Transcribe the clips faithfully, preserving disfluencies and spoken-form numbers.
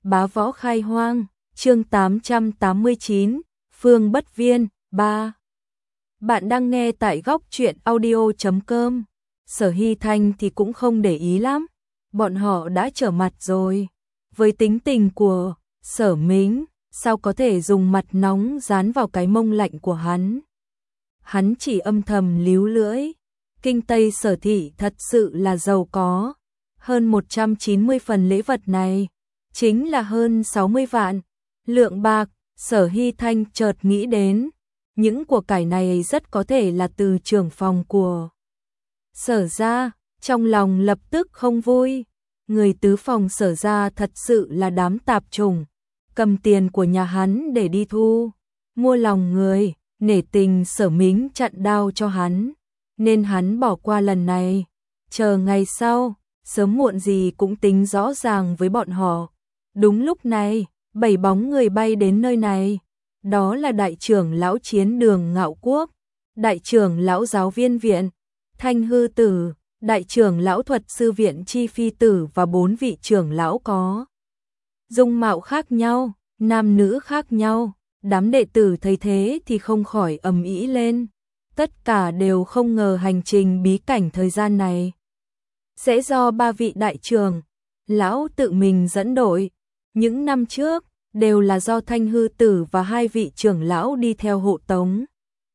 Bá võ khai hoang, chương tám trăm tám mươi chín, Phương Bất Viên, ba. Bạn đang nghe tại góc truyện audio chấm com. Sở Hy Thanh thì cũng không để ý lắm, bọn họ đã trở mặt rồi. Với tính tình của Sở Mính, sao có thể dùng mặt nóng dán vào cái mông lạnh của hắn. Hắn chỉ âm thầm líu lưỡi, kinh Tây Sở thị thật sự là giàu có. Hơn một trăm chín mươi phần lễ vật này, chính là hơn sáu mươi vạn. Lượng bạc, Sở Hy Thanh chợt nghĩ đến, những của cải này rất có thể là từ trưởng phòng của Sở gia, trong lòng lập tức không vui. Người tứ phòng Sở gia thật sự là đám tạp chủng, cầm tiền của nhà hắn để đi thu, mua lòng người, nể tình Sở Mính chặn đao cho hắn, nên hắn bỏ qua lần này, chờ ngày sau, sớm muộn gì cũng tính rõ ràng với bọn họ. Đúng lúc này, bảy bóng người bay đến nơi này, đó là đại trưởng lão chiến đường Ngạo Quốc, đại trưởng lão giáo viên viện Thanh Hư Tử, đại trưởng lão thuật sư viện Chi Phi Tử và bốn vị trưởng lão có dung mạo khác nhau, nam nữ khác nhau. Đám đệ tử thấy thế thì không khỏi ầm ĩ lên, tất cả đều không ngờ hành trình bí cảnh thời gian này sẽ do ba vị đại trưởng lão tự mình dẫn đội. Những năm trước đều là do Thanh Hư Tử và hai vị trưởng lão đi theo hộ tống.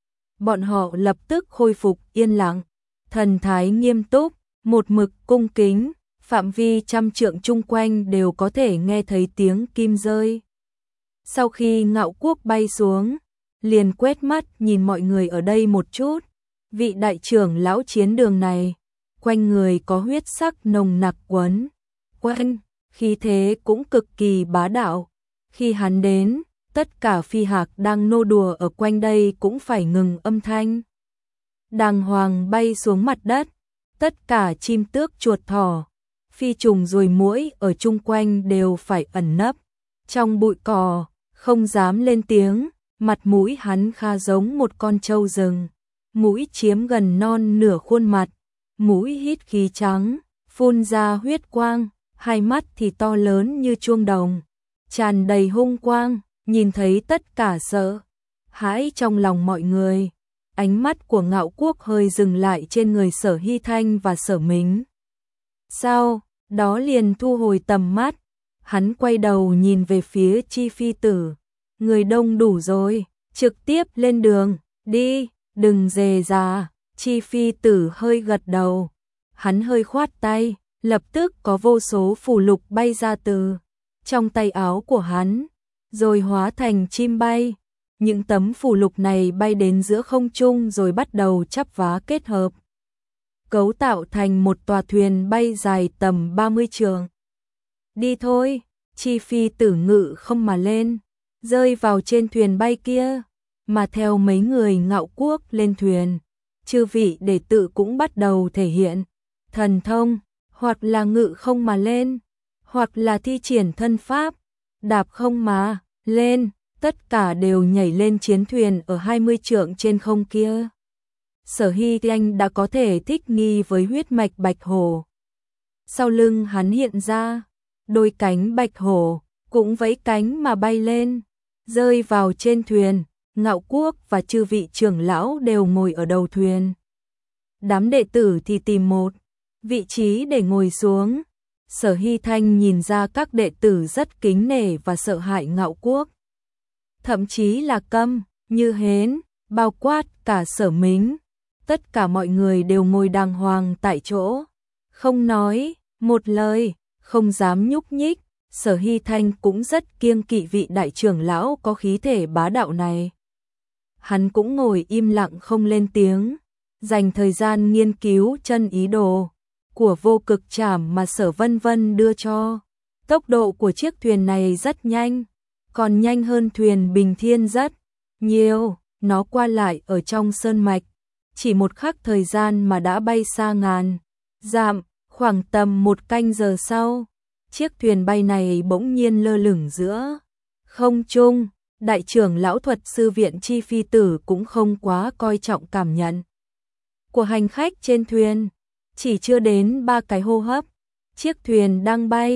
Bọn họ lập tức khôi phục yên lặng, thần thái nghiêm túc, một mực cung kính, phạm vi trăm trượng chung quanh đều có thể nghe thấy tiếng kim rơi. Sau khi Ngạo Quốc bay xuống, liền quét mắt nhìn mọi người ở đây một chút. Vị đại trưởng lão chiến đường này, quanh người có huyết sắc nồng nặc quấn quanh, khí thế cũng cực kỳ bá đạo. Khi hắn đến, tất cả phi hạc đang nô đùa ở quanh đây cũng phải ngừng âm thanh, đàng hoàng bay xuống mặt đất. Tất cả chim tước chuột thỏ, phi trùng ruồi muỗi ở chung quanh đều phải ẩn nấp trong bụi cỏ, không dám lên tiếng. Mặt mũi hắn khá giống một con trâu rừng, mũi chiếm gần non nửa khuôn mặt, mũi hít khí trắng, phun ra huyết quang, hai mắt thì to lớn như chuông đồng, tràn đầy hung quang. Nhìn thấy tất cả sợ hãi trong lòng mọi người, ánh mắt của Ngạo Quốc hơi dừng lại trên người Sở Hy Thanh và Sở Mính. Sau đó liền thu hồi tầm mắt, hắn quay đầu nhìn về phía Chi Phi Tử. Người đông đủ rồi, trực tiếp lên đường, đi, đừng dề dà. Chi Phi Tử hơi gật đầu, hắn hơi khoát tay, lập tức có vô số phù lục bay ra từ trong tay áo của hắn, rồi hóa thành chim bay. Những tấm phù lục này bay đến giữa không trung rồi bắt đầu chắp vá kết hợp, cấu tạo thành một tòa thuyền bay dài tầm ba mươi trượng. Đi thôi, Chi Phi Tử ngự không mà lên, rơi vào trên thuyền bay kia, mà theo mấy người Ngạo Quốc lên thuyền, chư vị đệ tử cũng bắt đầu thể hiện thần thông, hoặc là ngự không mà lên, hoặc là thi triển thân pháp, đạp không mà lên, tất cả đều nhảy lên chiến thuyền ở hai mươi trượng trên không kia. Sở Hy Thanh đã có thể thích nghi với huyết mạch bạch hổ. Sau lưng hắn hiện ra đôi cánh bạch hổ, cũng vẫy cánh mà bay lên, rơi vào trên thuyền. Ngạo Quốc và chư vị trưởng lão đều ngồi ở đầu thuyền. Đám đệ tử thì tìm một vị trí để ngồi xuống. Sở Hy Thanh nhìn ra các đệ tử rất kính nể và sợ hãi Ngạo Quốc, thậm chí là câm như hến, bao quát cả Sở Mính. Tất cả mọi người đều ngồi đàng hoàng tại chỗ, không nói một lời, không dám nhúc nhích. Sở Hy Thanh cũng rất kiêng kỵ vị đại trưởng lão có khí thể bá đạo này. Hắn cũng ngồi im lặng không lên tiếng, dành thời gian nghiên cứu chân ý đồ của vô cực trảm mà Sở Vân Vân đưa cho. Tốc độ của chiếc thuyền này rất nhanh, còn nhanh hơn thuyền bình thiên rất nhiều. Nó qua lại ở trong sơn mạch, chỉ một khắc thời gian mà đã bay xa ngàn dặm. Khoảng tầm một canh giờ sau, chiếc thuyền bay này bỗng nhiên lơ lửng giữa không trung. Đại trưởng lão thuật sư viện Chi Phi Tử cũng không quá coi trọng cảm nhận của hành khách trên thuyền. Chỉ chưa đến ba cái hô hấp, chiếc thuyền đang bay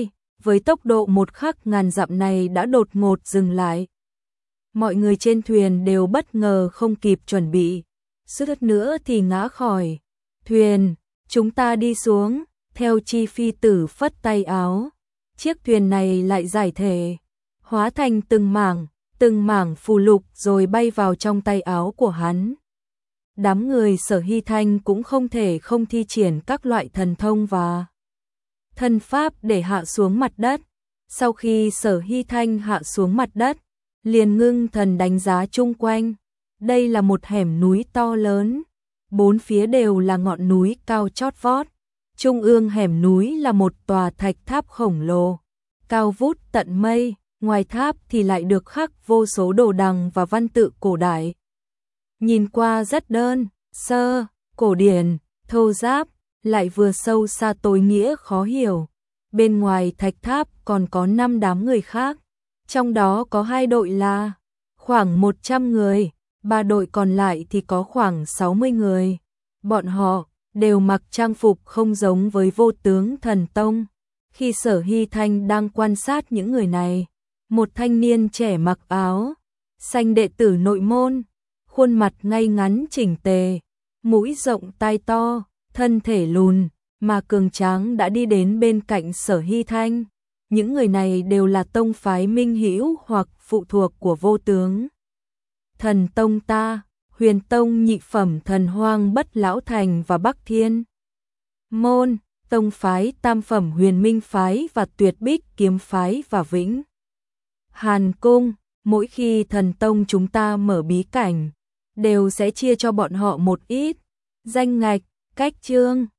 với tốc độ một khắc ngàn dặm này đã đột ngột dừng lại. Mọi người trên thuyền đều bất ngờ không kịp chuẩn bị, suýt nữa thì ngã khỏi thuyền. Chúng ta đi xuống, theo Chi Phi Tử phất tay áo. Chiếc thuyền này lại giải thể, hóa thành từng mảng, từng mảng phù lục rồi bay vào trong tay áo của hắn. Đám người Sở Hy Thanh cũng không thể không thi triển các loại thần thông và thân pháp để hạ xuống mặt đất. Sau khi Sở Hy Thanh hạ xuống mặt đất, liền ngưng thần đánh giá chung quanh. Đây là một hẻm núi to lớn, bốn phía đều là ngọn núi cao chót vót. Trung ương hẻm núi là một tòa thạch tháp khổng lồ, cao vút tận mây, ngoài tháp thì lại được khắc vô số đồ đằng và văn tự cổ đại. Nhìn qua rất đơn sơ, cổ điển, thô ráp, lại vừa sâu xa tối nghĩa khó hiểu. Bên ngoài thạch tháp còn có năm đám người khác, trong đó có hai đội là khoảng một trăm người, ba đội còn lại thì có khoảng sáu mươi người. Bọn họ đều mặc trang phục không giống với Vô Tướng Thần Tông. Khi Sở Hy Thanh đang quan sát những người này, một thanh niên trẻ mặc áo xanh đệ tử nội môn, khuôn mặt ngay ngắn chỉnh tề, mũi rộng tai to, thân thể lùn mà cường tráng đã đi đến bên cạnh Sở Hy Thanh. Những người này đều là tông phái Minh Hữu hoặc phụ thuộc của Vô Tướng Thần Tông ta, Huyền Tông nhị phẩm Thần Hoang Bất Lão Thành và Bắc Thiên Môn, tông phái tam phẩm Huyền Minh phái và Tuyệt Bích Kiếm phái và Vĩnh Hàn Cung. Mỗi khi thần tông chúng ta mở bí cảnh, đều sẽ chia cho bọn họ một ít danh ngạch, cách chương.